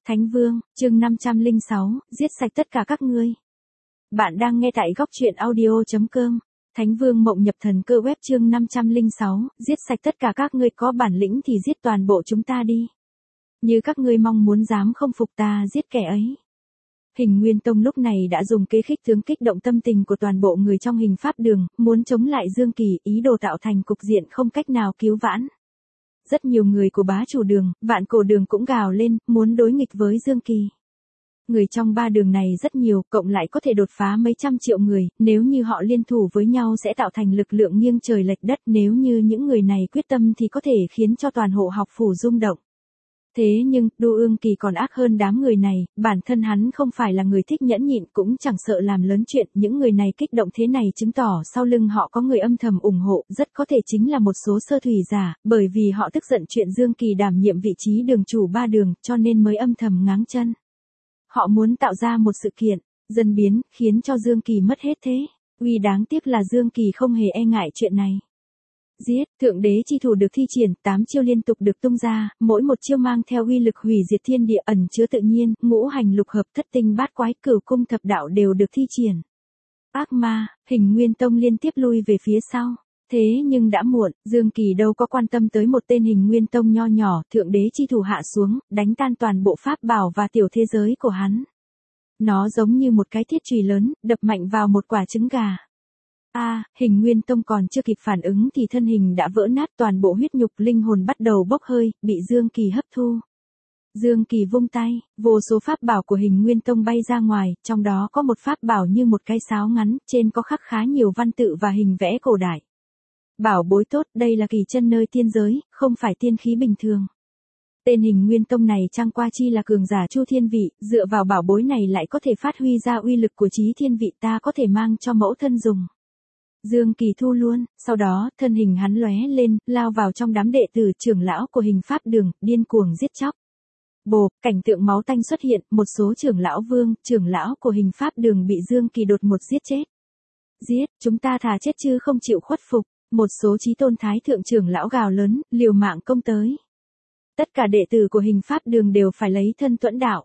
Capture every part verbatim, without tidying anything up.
Thánh Vương, chương năm trăm lẻ sáu, giết sạch tất cả các ngươi. Bạn đang nghe tại góc truyện audio chấm com. Thánh Vương Mộng Nhập Thần Cơ web chương năm trăm lẻ sáu, giết sạch tất cả các ngươi, có bản lĩnh thì giết toàn bộ chúng ta đi. Như các ngươi mong muốn, dám không phục ta giết kẻ ấy. Hình Nguyên Tông lúc này đã dùng kế khích tướng kích động tâm tình của toàn bộ người trong Hình Pháp Đường, muốn chống lại Dương Kỳ, ý đồ tạo thành cục diện không cách nào cứu vãn. Rất nhiều người của bá chủ đường, vạn cổ đường cũng gào lên, muốn đối nghịch với Dương Kỳ. Người trong ba đường này rất nhiều, cộng lại có thể đột phá mấy trăm triệu người, nếu như họ liên thủ với nhau sẽ tạo thành lực lượng nghiêng trời lệch đất, nếu như những người này quyết tâm thì có thể khiến cho toàn hộ học phủ rung động. Thế nhưng, Đô Ương Kỳ còn ác hơn đám người này, bản thân hắn không phải là người thích nhẫn nhịn, cũng chẳng sợ làm lớn chuyện, những người này kích động thế này chứng tỏ sau lưng họ có người âm thầm ủng hộ, rất có thể chính là một số sơ thủy giả, bởi vì họ tức giận chuyện Dương Kỳ đảm nhiệm vị trí đường chủ ba đường, cho nên mới âm thầm ngáng chân. Họ muốn tạo ra một sự kiện, dân biến, khiến cho Dương Kỳ mất hết thế. Uy đáng tiếc là Dương Kỳ không hề e ngại chuyện này. Giết, thượng đế chi thủ được thi triển, tám chiêu liên tục được tung ra, mỗi một chiêu mang theo uy lực hủy diệt thiên địa, ẩn chứa tự nhiên, ngũ hành lục hợp, thất tinh bát quái, cửu cung thập đạo đều được thi triển. Ác ma, Hình Nguyên Tông liên tiếp lui về phía sau. Thế nhưng đã muộn, Dương Kỳ đâu có quan tâm tới một tên Hình Nguyên Tông nho nhỏ, thượng đế chi thủ hạ xuống, đánh tan toàn bộ pháp bảo và tiểu thế giới của hắn. Nó giống như một cái thiết chùy lớn, đập mạnh vào một quả trứng gà. A, à, Hình Nguyên Tông còn chưa kịp phản ứng thì thân hình đã vỡ nát, toàn bộ huyết nhục linh hồn bắt đầu bốc hơi, bị Dương Kỳ hấp thu. Dương Kỳ vung tay, vô số pháp bảo của Hình Nguyên Tông bay ra ngoài, trong đó có một pháp bảo như một cái sáo ngắn, trên có khắc khá nhiều văn tự và hình vẽ cổ đại. Bảo bối tốt, đây là kỳ chân nơi tiên giới, không phải tiên khí bình thường. Tên Hình Nguyên Tông này chẳng qua chi là cường giả Chu Thiên Vị, dựa vào bảo bối này lại có thể phát huy ra uy lực của Chí Thiên Vị, ta có thể mang cho mẫu thân dùng. Dương Kỳ thu luôn, sau đó, thân hình hắn lóe lên, lao vào trong đám đệ tử trưởng lão của Hình Pháp Đường, điên cuồng giết chóc. Bộp, cảnh tượng máu tanh xuất hiện, một số trưởng lão vương, trưởng lão của Hình Pháp Đường bị Dương Kỳ đột ngột giết chết. Giết, chúng ta thà chết chứ không chịu khuất phục. Một số chí tôn thái thượng trưởng lão gào lớn, liều mạng công tới. Tất cả đệ tử của Hình Pháp Đường đều phải lấy thân tuẫn đạo.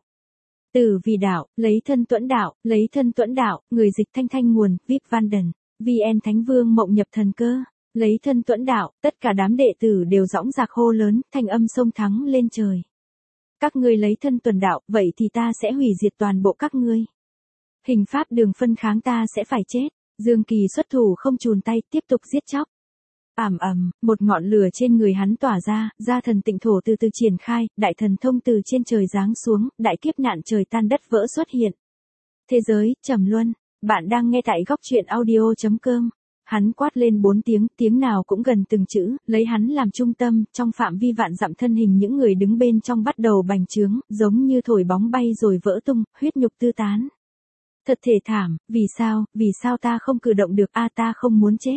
Tử vì đạo, lấy thân tuẫn đạo, lấy thân tuẫn đạo, người dịch thanh thanh nguồn, vê i pê Vanden, vê en Thánh Vương Mộng Nhập Thần Cơ, lấy thân tuẫn đạo, tất cả đám đệ tử đều dõng dạc hô lớn, thanh âm sông thắng lên trời. Các ngươi lấy thân tuần đạo, vậy thì ta sẽ hủy diệt toàn bộ các ngươi. Hình Pháp Đường phân kháng ta sẽ phải chết. Dương Kỳ xuất thủ không chùn tay, tiếp tục giết chóc. Ầm ầm, một ngọn lửa trên người hắn tỏa ra, gia thần tịnh thổ từ từ triển khai, đại thần thông từ trên trời giáng xuống, đại kiếp nạn trời tan đất vỡ xuất hiện. Thế giới, trầm luân, bạn đang nghe tại góc truyện audio chấm com. Hắn quát lên bốn tiếng, tiếng nào cũng gần từng chữ, lấy hắn làm trung tâm, trong phạm vi vạn dặm thân hình những người đứng bên trong bắt đầu bành trướng, giống như thổi bóng bay rồi vỡ tung, huyết nhục tư tán. Thật thể thảm, vì sao, vì sao ta không cử động được, a ta không muốn chết.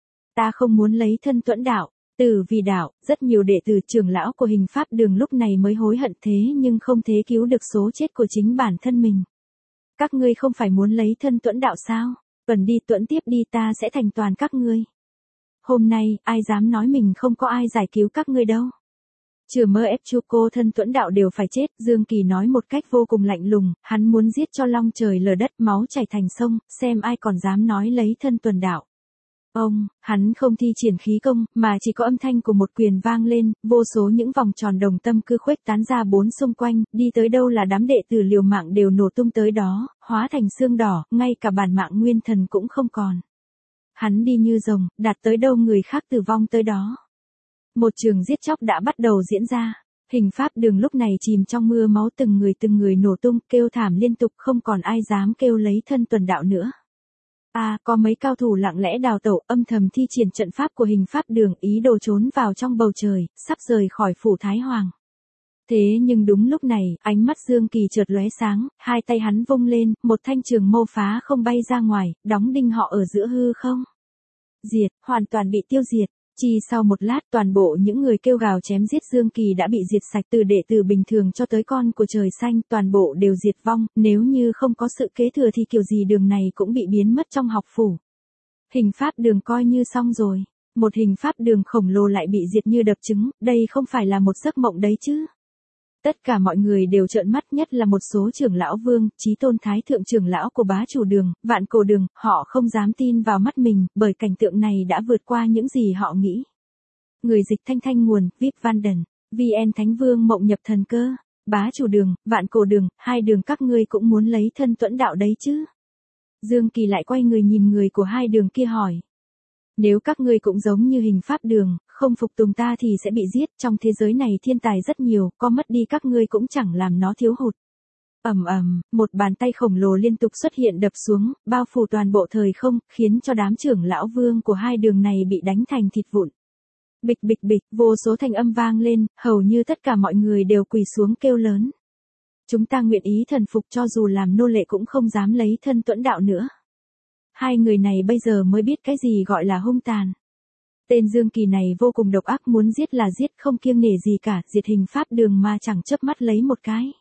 Ta không muốn lấy thân tuẫn đạo, tử vì đạo, rất nhiều đệ tử trưởng lão của Hình Pháp Đường lúc này mới hối hận, thế nhưng không thể cứu được số chết của chính bản thân mình. Các ngươi không phải muốn lấy thân tuẫn đạo sao? Tuần đi tuẫn tiếp đi, ta sẽ thành toàn các ngươi. Hôm nay, ai dám nói mình không có ai giải cứu các ngươi đâu. Chừa mơ ép chu cô thân tuẫn đạo đều phải chết, Dương Kỳ nói một cách vô cùng lạnh lùng, hắn muốn giết cho long trời lở đất, máu chảy thành sông, xem ai còn dám nói lấy thân tuần đạo. Ông, hắn không thi triển khí công, mà chỉ có âm thanh của một quyền vang lên, vô số những vòng tròn đồng tâm cứ khuếch tán ra bốn xung quanh, đi tới đâu là đám đệ tử liều mạng đều nổ tung tới đó, hóa thành xương đỏ, ngay cả bản mạng nguyên thần cũng không còn. Hắn đi như rồng, đạt tới đâu người khác tử vong tới đó. Một trường giết chóc đã bắt đầu diễn ra. Hình Pháp Đường lúc này chìm trong mưa máu, từng người từng người nổ tung, kêu thảm liên tục, không còn ai dám kêu lấy thân tuần đạo nữa. A, à, có mấy cao thủ lặng lẽ đào tẩu, âm thầm thi triển trận pháp của Hình Pháp Đường, ý đồ trốn vào trong bầu trời, sắp rời khỏi phủ Thái Hoàng. Thế nhưng đúng lúc này, ánh mắt Dương Kỳ chợt lóe sáng, hai tay hắn vung lên, một thanh trường mâu phá không bay ra ngoài, đóng đinh họ ở giữa hư không. Diệt, hoàn toàn bị tiêu diệt. Chỉ sau một lát, toàn bộ những người kêu gào chém giết Dương Kỳ đã bị diệt sạch, từ đệ tử bình thường cho tới con của trời xanh, toàn bộ đều diệt vong, nếu như không có sự kế thừa thì kiểu gì đường này cũng bị biến mất trong học phủ. Hình Pháp Đường coi như xong rồi, một Hình Pháp Đường khổng lồ lại bị diệt như đập trứng, đây không phải là một giấc mộng đấy chứ. Tất cả mọi người đều trợn mắt, nhất là một số trưởng lão Vương, Chí Tôn Thái thượng trưởng lão của bá chủ đường, Vạn Cổ đường, họ không dám tin vào mắt mình, bởi cảnh tượng này đã vượt qua những gì họ nghĩ. Người dịch Thanh Thanh nguồn, vê i pê Vanden, vê en Thánh Vương Mộng Nhập Thần Cơ, bá chủ đường, Vạn Cổ đường, hai đường các ngươi cũng muốn lấy thân tuẫn đạo đấy chứ? Dương Kỳ lại quay người nhìn người của hai đường kia hỏi. Nếu các ngươi cũng giống như Hình Pháp đường, không phục tùng ta thì sẽ bị giết, trong thế giới này thiên tài rất nhiều, có mất đi các ngươi cũng chẳng làm nó thiếu hụt. Ầm ầm, một bàn tay khổng lồ liên tục xuất hiện đập xuống, bao phủ toàn bộ thời không, khiến cho đám trưởng lão Vương của hai đường này bị đánh thành thịt vụn. Bịch bịch bịch, vô số thanh âm vang lên, hầu như tất cả mọi người đều quỳ xuống kêu lớn. Chúng ta nguyện ý thần phục, cho dù làm nô lệ cũng không dám lấy thân tuẫn đạo nữa. Hai người này bây giờ mới biết cái gì gọi là hung tàn. Tên Dương Kỳ này vô cùng độc ác, muốn giết là giết, không kiêng nể gì cả, diệt Hình Pháp đường mà chẳng chớp mắt lấy một cái.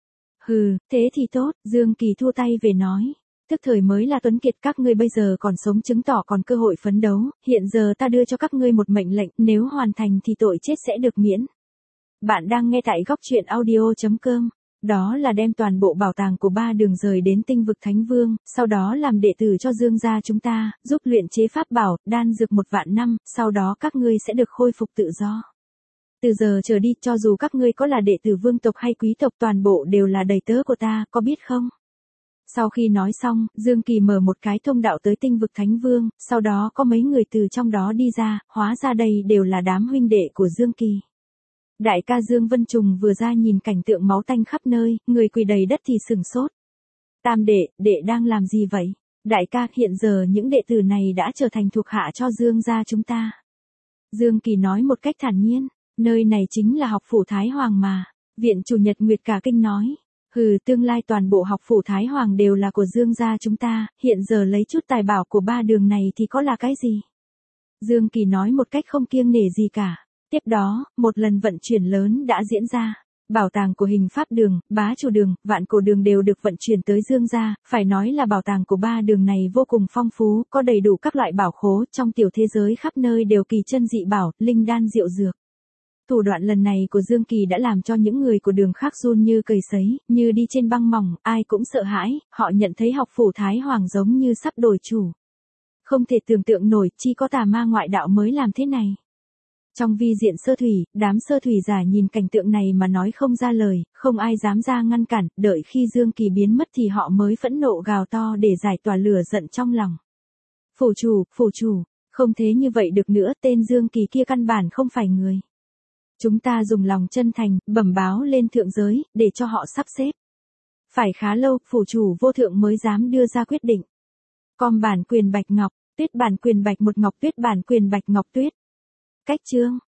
Hừ, thế thì tốt, Dương Kỳ thua tay về nói. Tức thời mới là tuấn kiệt, các ngươi bây giờ còn sống chứng tỏ còn cơ hội phấn đấu, hiện giờ ta đưa cho các ngươi một mệnh lệnh, nếu hoàn thành thì tội chết sẽ được miễn. Bạn đang nghe tại góc truyện audio chấm com. Đó là đem toàn bộ bảo tàng của ba đường rời đến tinh vực Thánh Vương, sau đó làm đệ tử cho Dương gia chúng ta, giúp luyện chế pháp bảo, đan dược một vạn năm, sau đó các ngươi sẽ được khôi phục tự do. Từ giờ trở đi, cho dù các ngươi có là đệ tử vương tộc hay quý tộc, toàn bộ đều là đầy tớ của ta, có biết không? Sau khi nói xong, Dương Kỳ mở một cái thông đạo tới tinh vực Thánh Vương, sau đó có mấy người từ trong đó đi ra, hóa ra đây đều là đám huynh đệ của Dương Kỳ. Đại ca Dương Vân Trùng vừa ra nhìn cảnh tượng máu tanh khắp nơi, người quỳ đầy đất thì sửng sốt. Tam đệ, đệ đang làm gì vậy? Đại ca, hiện giờ những đệ tử này đã trở thành thuộc hạ cho Dương gia chúng ta. Dương Kỳ nói một cách thản nhiên, nơi này chính là học phủ Thái Hoàng mà. Viện chủ Nhật Nguyệt cả kinh nói. Hừ, tương lai toàn bộ học phủ Thái Hoàng đều là của Dương gia chúng ta, hiện giờ lấy chút tài bảo của ba đường này thì có là cái gì? Dương Kỳ nói một cách không kiêng nể gì cả. Tiếp đó, một lần vận chuyển lớn đã diễn ra. Bảo tàng của Hình Pháp đường, bá chủ đường, Vạn Cổ đường đều được vận chuyển tới Dương gia, phải nói là bảo tàng của ba đường này vô cùng phong phú, có đầy đủ các loại bảo khố, trong tiểu thế giới khắp nơi đều kỳ chân dị bảo, linh đan diệu dược. Thủ đoạn lần này của Dương Kỳ đã làm cho những người của đường khác run như cầy sấy, như đi trên băng mỏng, ai cũng sợ hãi, họ nhận thấy học phủ Thái Hoàng giống như sắp đổi chủ. Không thể tưởng tượng nổi, chỉ có tà ma ngoại đạo mới làm thế này. Trong vi diện sơ thủy, đám sơ thủy giả nhìn cảnh tượng này mà nói không ra lời, không ai dám ra ngăn cản, đợi khi Dương Kỳ biến mất thì họ mới phẫn nộ gào to để giải tỏa lửa giận trong lòng. Phủ chủ, phủ chủ, không thế như vậy được nữa, tên Dương Kỳ kia căn bản không phải người. Chúng ta dùng lòng chân thành, bẩm báo lên thượng giới, để cho họ sắp xếp. Phải khá lâu, phủ chủ vô thượng mới dám đưa ra quyết định. Com bản quyền bạch ngọc, tuyết bản quyền bạch một ngọc tuyết bản quyền bạch ngọc tuyết. Cách chương